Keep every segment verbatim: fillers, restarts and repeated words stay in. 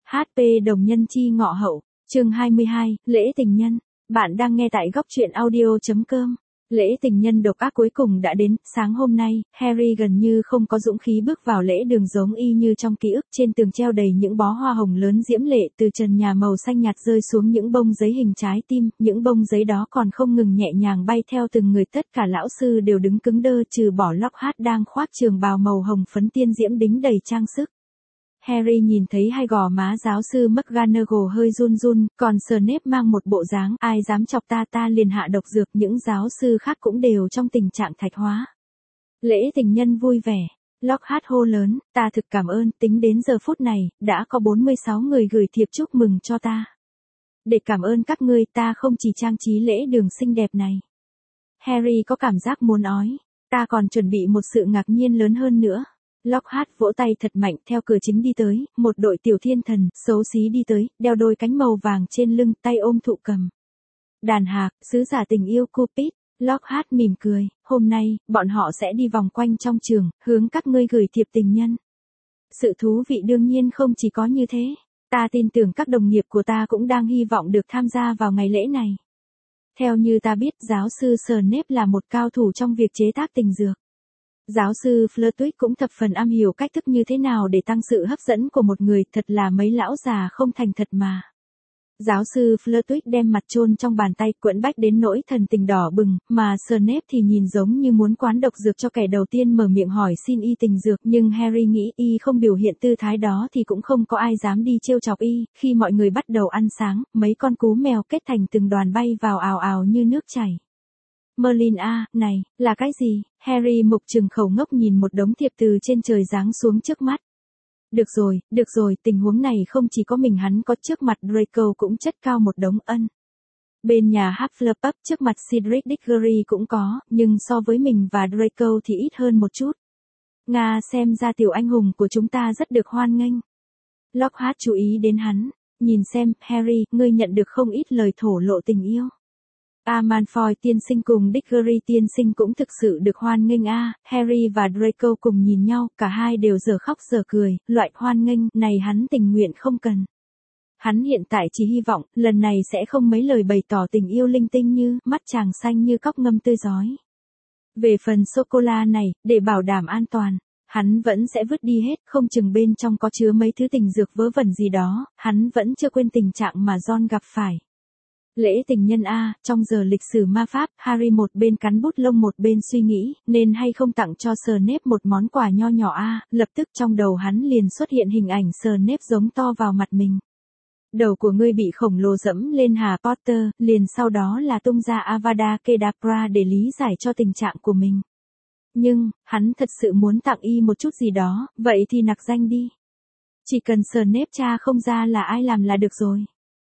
hát pê đồng nhân chi ngọ hậu, chương hai mươi hai, lễ tình nhân. Bạn đang nghe tại góc truyện audio chấm com. Lễ tình nhân độc ác cuối cùng đã đến, sáng hôm nay, Harry gần như không có dũng khí bước vào lễ đường giống y như trong ký ức, trên tường treo đầy những bó hoa hồng lớn diễm lệ, từ trần nhà màu xanh nhạt rơi xuống những bông giấy hình trái tim, những bông giấy đó còn không ngừng nhẹ nhàng bay theo từng người, tất cả lão sư đều đứng cứng đơ trừ bỏ Lockhart đang khoác trường bào màu hồng phấn tiên diễm đính đầy trang sức. Harry nhìn thấy hai gò má giáo sư McGonagall hơi run run, còn Snape mang một bộ dáng ai dám chọc ta ta liền hạ độc dược, những giáo sư khác cũng đều trong tình trạng thạch hóa. Lễ tình nhân vui vẻ, Lockhart hô lớn, ta thực cảm ơn, tính đến giờ phút này, đã có bốn mươi sáu người gửi thiệp chúc mừng cho ta. Để cảm ơn các ngươi ta không chỉ trang trí lễ đường xinh đẹp này. Harry có cảm giác muốn ói, ta còn chuẩn bị một sự ngạc nhiên lớn hơn nữa. Lockhart vỗ tay thật mạnh, theo cửa chính đi tới, một đội tiểu thiên thần, xấu xí đi tới, đeo đôi cánh màu vàng trên lưng, tay ôm thụ cầm. Đàn hạc, sứ giả tình yêu Cupid. Lockhart mỉm cười, hôm nay, bọn họ sẽ đi vòng quanh trong trường, hướng các ngươi gửi thiệp tình nhân. Sự thú vị đương nhiên không chỉ có như thế, ta tin tưởng các đồng nghiệp của ta cũng đang hy vọng được tham gia vào ngày lễ này. Theo như ta biết, giáo sư Snape là một cao thủ trong việc chế tác tình dược. Giáo sư Flitwick cũng thập phần am hiểu cách thức như thế nào để tăng sự hấp dẫn của một người, thật là mấy lão già không thành thật mà. Giáo sư Flitwick đem mặt chôn trong bàn tay, quẫn bách đến nỗi thần tình đỏ bừng, mà Snape thì nhìn giống như muốn quán độc dược cho kẻ đầu tiên mở miệng hỏi xin y tình dược, nhưng Harry nghĩ y không biểu hiện tư thái đó thì cũng không có ai dám đi trêu chọc y. Khi mọi người bắt đầu ăn sáng, mấy con cú mèo kết thành từng đoàn bay vào ào ào như nước chảy. Merlin a, này, là cái gì? Harry mục trừng khẩu ngốc nhìn một đống thiệp từ trên trời giáng xuống trước mắt. Được rồi, được rồi, tình huống này không chỉ có mình hắn có, trước mặt Draco cũng chất cao một đống ân. Bên nhà Hufflepuff trước mặt Cedric Diggory cũng có, nhưng so với mình và Draco thì ít hơn một chút. Nga, xem ra tiểu anh hùng của chúng ta rất được hoan nghênh. Lockhart chú ý đến hắn, nhìn xem, Harry, ngươi nhận được không ít lời thổ lộ tình yêu. A Malfoy tiên sinh cùng Diggory tiên sinh cũng thực sự được hoan nghênh a. Harry và Draco cùng nhìn nhau, cả hai đều dở khóc dở cười, loại hoan nghênh này hắn tình nguyện không cần. Hắn hiện tại chỉ hy vọng, lần này sẽ không mấy lời bày tỏ tình yêu linh tinh như, mắt chàng xanh như cóc ngâm tươi rói. Về phần sô-cô-la này, để bảo đảm an toàn, hắn vẫn sẽ vứt đi hết, không chừng bên trong có chứa mấy thứ tình dược vớ vẩn gì đó, hắn vẫn chưa quên tình trạng mà Ron gặp phải. Lễ tình nhân a, trong giờ lịch sử ma pháp, Harry một bên cắn bút lông một bên suy nghĩ, nên hay không tặng cho Snape một món quà nho nhỏ a, lập tức trong đầu hắn liền xuất hiện hình ảnh Snape giống to vào mặt mình. Đầu của ngươi bị khổng lồ dẫm lên Hà Potter, liền sau đó là tung ra Avada Kedavra để lý giải cho tình trạng của mình. Nhưng, hắn thật sự muốn tặng y một chút gì đó, vậy thì nặc danh đi. Chỉ cần Snape tra không ra là ai làm là được rồi.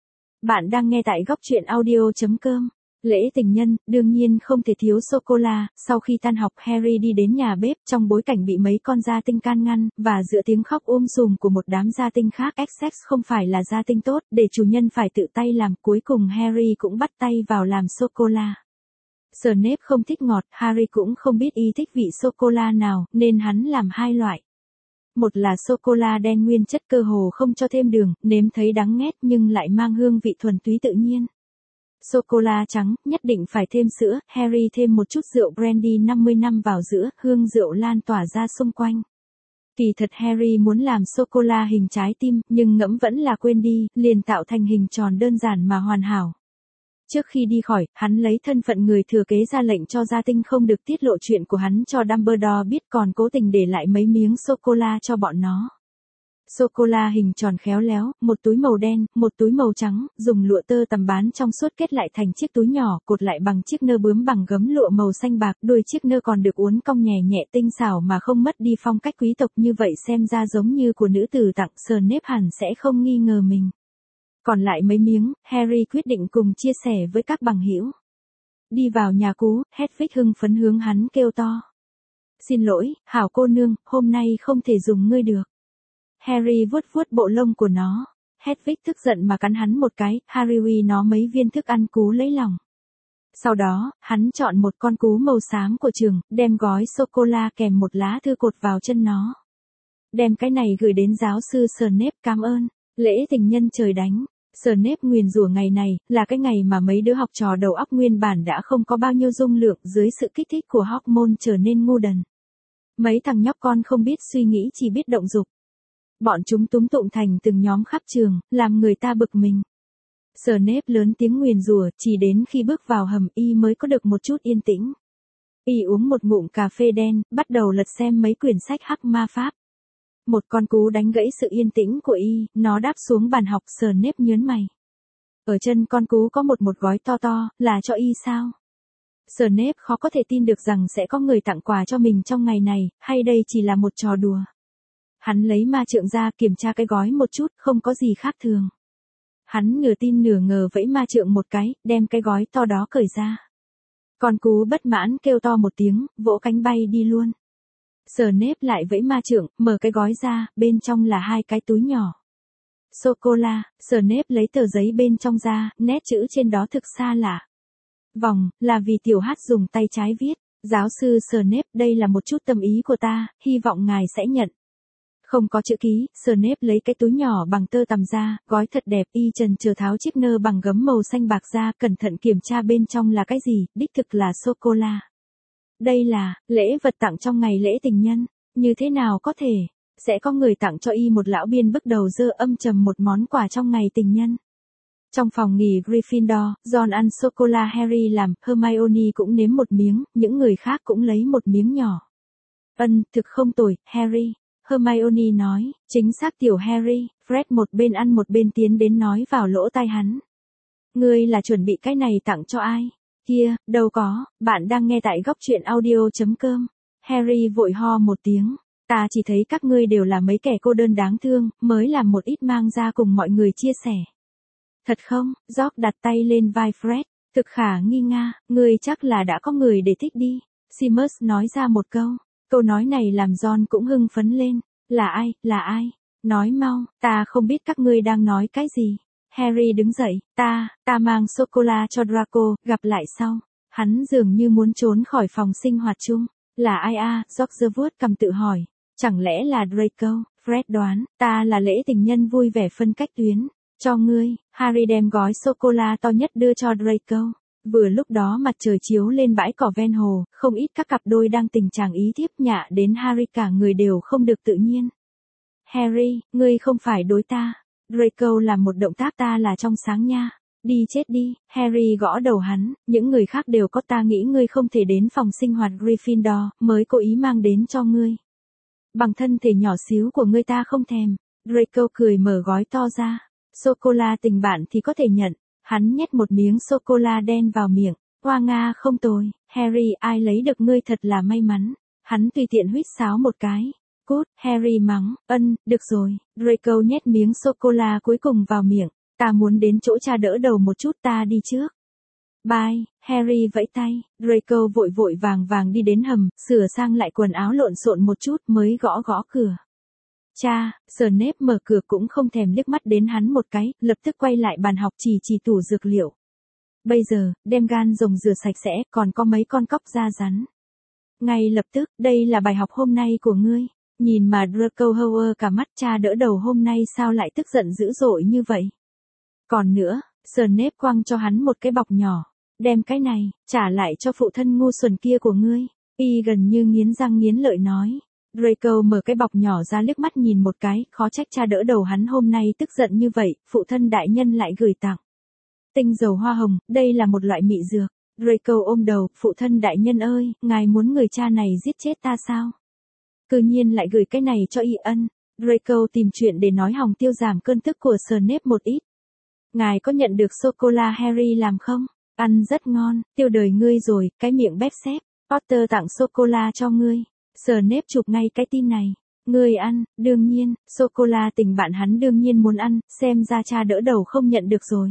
Bạn đang nghe tại góc truyện audio chấm com. Lễ tình nhân, đương nhiên không thể thiếu sô-cô-la. Sau khi tan học, Harry đi đến nhà bếp, trong bối cảnh bị mấy con gia tinh can ngăn, và giữa tiếng khóc um sùm của một đám gia tinh khác, Essex không phải là gia tinh tốt, để chủ nhân phải tự tay làm. Cuối cùng Harry cũng bắt tay vào làm sô-cô-la. Snape không thích ngọt, Harry cũng không biết y thích vị sô-cô-la nào, nên hắn làm hai loại. Một là sô-cô-la đen nguyên chất cơ hồ không cho thêm đường, nếm thấy đắng nghét nhưng lại mang hương vị thuần túy tự nhiên. Sô-cô-la trắng, nhất định phải thêm sữa, Harry thêm một chút rượu brandy năm mươi năm vào giữa, hương rượu lan tỏa ra xung quanh. Kỳ thật Harry muốn làm sô-cô-la hình trái tim, nhưng ngẫm vẫn là quên đi, liền tạo thành hình tròn đơn giản mà hoàn hảo. Trước khi đi khỏi, hắn lấy thân phận người thừa kế ra lệnh cho gia tinh không được tiết lộ chuyện của hắn cho Dumbledore biết, còn cố tình để lại mấy miếng sô-cô-la cho bọn nó. Sô-cô-la hình tròn khéo léo, một túi màu đen, một túi màu trắng, dùng lụa tơ tằm bán trong suốt kết lại thành chiếc túi nhỏ, cột lại bằng chiếc nơ bướm bằng gấm lụa màu xanh bạc, đuôi chiếc nơ còn được uốn cong nhẹ nhẹ tinh xảo mà không mất đi phong cách quý tộc, như vậy xem ra giống như của nữ tử tặng. Snape hẳn sẽ không nghi ngờ mình. Còn lại mấy miếng, Harry quyết định cùng chia sẻ với các bằng hữu. Đi vào nhà cú, Hedwig hưng phấn hướng hắn kêu to. Xin lỗi, hảo cô nương, hôm nay không thể dùng ngươi được. Harry vuốt vuốt bộ lông của nó. Hedwig tức giận mà cắn hắn một cái, Harry uy nó mấy viên thức ăn cú lấy lòng. Sau đó, hắn chọn một con cú màu xám của trường, đem gói sô-cô-la kèm một lá thư cột vào chân nó. Đem cái này gửi đến giáo sư Snape, cảm ơn. Lễ tình nhân trời đánh. Snape nguyền rủa ngày này, là cái ngày mà mấy đứa học trò đầu óc nguyên bản đã không có bao nhiêu dung lượng dưới sự kích thích của hormone trở nên ngu đần. Mấy thằng nhóc con không biết suy nghĩ chỉ biết động dục. Bọn chúng túm tụm thành từng nhóm khắp trường, làm người ta bực mình. Snape lớn tiếng nguyền rủa, chỉ đến khi bước vào hầm y mới có được một chút yên tĩnh. Y uống một ngụm cà phê đen, bắt đầu lật xem mấy quyển sách hắc ma pháp. Một con cú đánh gãy sự yên tĩnh của y, nó đáp xuống bàn học. Snape nhớn mày. Ở chân con cú có một một gói to to, là cho y sao? Snape khó có thể tin được rằng sẽ có người tặng quà cho mình trong ngày này, hay đây chỉ là một trò đùa. Hắn lấy ma trượng ra kiểm tra cái gói một chút, không có gì khác thường. Hắn nửa tin nửa ngờ vẫy ma trượng một cái, đem cái gói to đó cởi ra. Con cú bất mãn kêu to một tiếng, vỗ cánh bay đi luôn. Snape lại vẫy ma trượng, mở cái gói ra, bên trong là hai cái túi nhỏ. Sô-cô-la. Snape lấy tờ giấy bên trong ra, nét chữ trên đó thực xa lạ. Vòng, là vì tiểu hát dùng tay trái viết. Giáo sư Snape, đây là một chút tâm ý của ta, hy vọng ngài sẽ nhận. Không có chữ ký. Snape lấy cái túi nhỏ bằng tơ tằm ra, gói thật đẹp. Y trần chờ tháo chiếc nơ bằng gấm màu xanh bạc ra, cẩn thận kiểm tra bên trong là cái gì, đích thực là sô-cô-la. Đây là lễ vật tặng trong ngày lễ tình nhân. Như thế nào có thể sẽ có người tặng cho y một lão biên bức đầu dơ âm trầm một món quà trong ngày tình nhân? Trong phòng nghỉ Gryffindor, Ron ăn sô-cô-la Harry làm, Hermione cũng nếm một miếng, những người khác cũng lấy một miếng nhỏ. Ân, thực không tồi, Harry. Hermione nói, chính xác tiểu Harry. Fred một bên ăn một bên tiến đến nói vào lỗ tai hắn. Ngươi là chuẩn bị cái này tặng cho ai? Kia, đâu có, bạn đang nghe tại góc truyện audio.com. Harry vội ho một tiếng. Ta chỉ thấy các ngươi đều là mấy kẻ cô đơn đáng thương, mới làm một ít mang ra cùng mọi người chia sẻ. Thật không? George đặt tay lên vai Fred. Thực khả nghi nga, ngươi chắc là đã có người để thích đi. Seamus nói ra một câu. Câu nói này làm Ron cũng hưng phấn lên. Là ai, là ai? Nói mau, ta không biết các ngươi đang nói cái gì. Harry đứng dậy, ta, ta mang sô-cô-la cho Draco, gặp lại sau. Hắn dường như muốn trốn khỏi phòng sinh hoạt chung. Là ai a? George vuốt cằm tự hỏi. Chẳng lẽ là Draco? Fred đoán, ta là lễ tình nhân vui vẻ phân cách tuyến. Cho ngươi. Harry đem gói sô-cô-la to nhất đưa cho Draco. Vừa lúc đó mặt trời chiếu lên bãi cỏ ven hồ, không ít các cặp đôi đang tình trạng ý thiếp nhạ đến Harry cả người đều không được tự nhiên. Harry, ngươi không phải đối ta. Draco làm một động tác ta là trong sáng nha. Đi chết đi. Harry gõ đầu hắn, những người khác đều có, ta nghĩ ngươi không thể đến phòng sinh hoạt Gryffindor, mới cố ý mang đến cho ngươi. Bằng thân thể nhỏ xíu của ngươi ta không thèm. Draco cười mở gói to ra. Sô-cô-la tình bạn thì có thể nhận. Hắn nhét một miếng sô-cô-la đen vào miệng. Hoa nga không tồi. Harry, ai lấy được ngươi thật là may mắn. Hắn tùy tiện huýt sáo một cái. Cút, Harry mắng. Ân, được rồi. Draco nhét miếng sô-cô-la cuối cùng vào miệng. Ta muốn đến chỗ cha đỡ đầu một chút, ta đi trước. Bye. Harry vẫy tay. Draco vội vội vàng vàng đi đến hầm, sửa sang lại quần áo lộn xộn một chút mới gõ gõ cửa. Cha. Snape mở cửa cũng không thèm liếc mắt đến hắn một cái, lập tức quay lại bàn học chỉ chỉ tủ dược liệu. Bây giờ, đem gan rồng rửa sạch sẽ, còn có mấy con cóc da rắn. Ngay lập tức, đây là bài học hôm nay của ngươi. Nhìn mà Draco hơ cả mắt, cha đỡ đầu hôm nay sao lại tức giận dữ dội như vậy. Còn nữa, Snape quăng cho hắn một cái bọc nhỏ. Đem cái này, trả lại cho phụ thân ngu xuẩn kia của ngươi. Y gần như nghiến răng nghiến lợi nói. Draco mở cái bọc nhỏ ra liếc mắt nhìn một cái, khó trách cha đỡ đầu hắn hôm nay tức giận như vậy, phụ thân đại nhân lại gửi tặng. Tinh dầu hoa hồng, đây là một loại mị dược. Draco ôm đầu, phụ thân đại nhân ơi, ngài muốn người cha này giết chết ta sao? Cư nhiên lại gửi cái này cho y ân. Draco tìm chuyện để nói hòng tiêu giảm cơn tức của Snape một ít. Ngài có nhận được sô-cô-la Harry làm không? Ăn rất ngon, tiêu đời ngươi rồi, cái miệng bép xép. Potter tặng sô-cô-la cho ngươi. Snape chụp ngay cái tin này. Ngươi ăn, đương nhiên, sô-cô-la tình bạn hắn đương nhiên muốn ăn, xem ra cha đỡ đầu không nhận được rồi.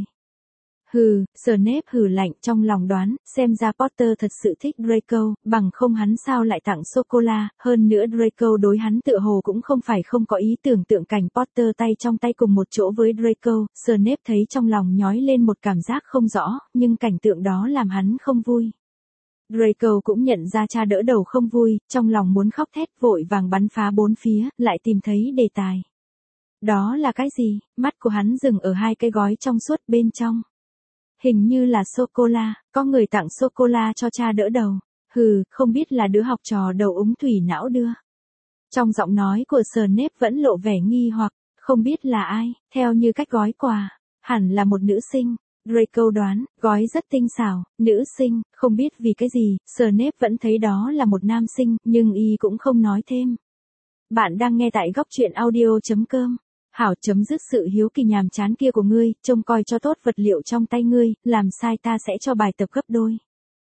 Hừ, Snape hừ lạnh trong lòng đoán, xem ra Potter thật sự thích Draco, bằng không hắn sao lại tặng sô-cô-la, hơn nữa Draco đối hắn tựa hồ cũng không phải không có ý tưởng tượng cảnh Potter tay trong tay cùng một chỗ với Draco, Snape thấy trong lòng nhói lên một cảm giác không rõ, nhưng cảnh tượng đó làm hắn không vui. Draco cũng nhận ra cha đỡ đầu không vui, trong lòng muốn khóc thét vội vàng bắn phá bốn phía, lại tìm thấy đề tài. Đó là cái gì? Mắt của hắn dừng ở hai cái gói trong suốt bên trong. Hình như là sô-cô-la, có người tặng sô-cô-la cho cha đỡ đầu. Hừ, không biết là đứa học trò đầu úng thủy não đưa. Trong giọng nói của Snape vẫn lộ vẻ nghi hoặc, không biết là ai, theo như cách gói quà, hẳn là một nữ sinh. Draco đoán, gói rất tinh xảo, nữ sinh, không biết vì cái gì, Snape vẫn thấy đó là một nam sinh, nhưng y cũng không nói thêm. Bạn đang nghe tại góc truyện audio.com. Hảo, chấm dứt sự hiếu kỳ nhàm chán kia của ngươi, trông coi cho tốt vật liệu trong tay ngươi, làm sai ta sẽ cho bài tập gấp đôi.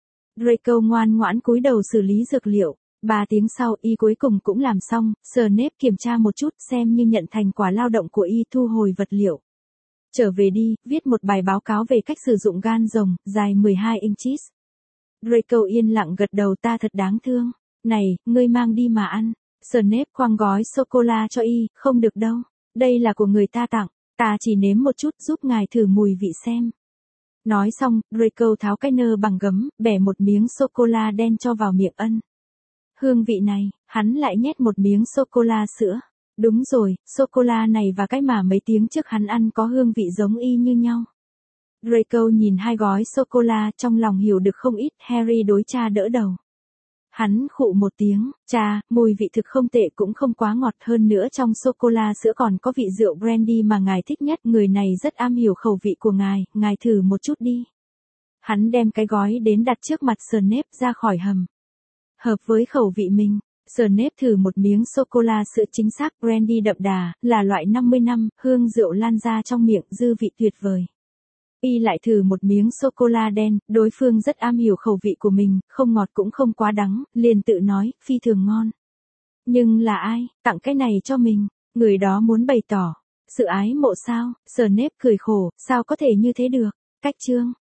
Draco ngoan ngoãn cúi đầu xử lý dược liệu. Ba tiếng sau, y cuối cùng cũng làm xong, Snape kiểm tra một chút xem như nhận thành quả lao động của y, thu hồi vật liệu. Trở về đi, viết một bài báo cáo về cách sử dụng gan rồng, dài mười hai inches. Draco yên lặng gật đầu, ta thật đáng thương. Này, ngươi mang đi mà ăn. Snape quăng gói sô-cô-la cho y, không được đâu. Đây là của người ta tặng, ta chỉ nếm một chút giúp ngài thử mùi vị xem. Nói xong, Draco tháo cái nơ bằng gấm, bẻ một miếng sô-cô-la đen cho vào miệng ân. Hương vị này, hắn lại nhét một miếng sô-cô-la sữa. Đúng rồi, sô-cô-la này và cái mà mấy tiếng trước hắn ăn có hương vị giống y như nhau. Draco nhìn hai gói sô-cô-la, trong lòng hiểu được không ít. Harry đối cha đỡ đầu. Hắn khụ một tiếng, cha, mùi vị thực không tệ cũng không quá ngọt, hơn nữa trong sô-cô-la sữa còn có vị rượu brandy mà ngài thích nhất, người này rất am hiểu khẩu vị của ngài, ngài thử một chút đi. Hắn đem cái gói đến đặt trước mặt Snape ra khỏi hầm. Hợp với khẩu vị mình, Snape thử một miếng sô-cô-la sữa, chính xác brandy đậm đà, là loại năm mươi năm, hương rượu lan ra trong miệng, dư vị tuyệt vời. Y lại thử một miếng sô-cô-la đen, đối phương rất am hiểu khẩu vị của mình, không ngọt cũng không quá đắng, liền tự nói, phi thường ngon. Nhưng là ai, tặng cái này cho mình, người đó muốn bày tỏ sự ái mộ sao? Snape cười khổ, sao có thể như thế được, cách chương.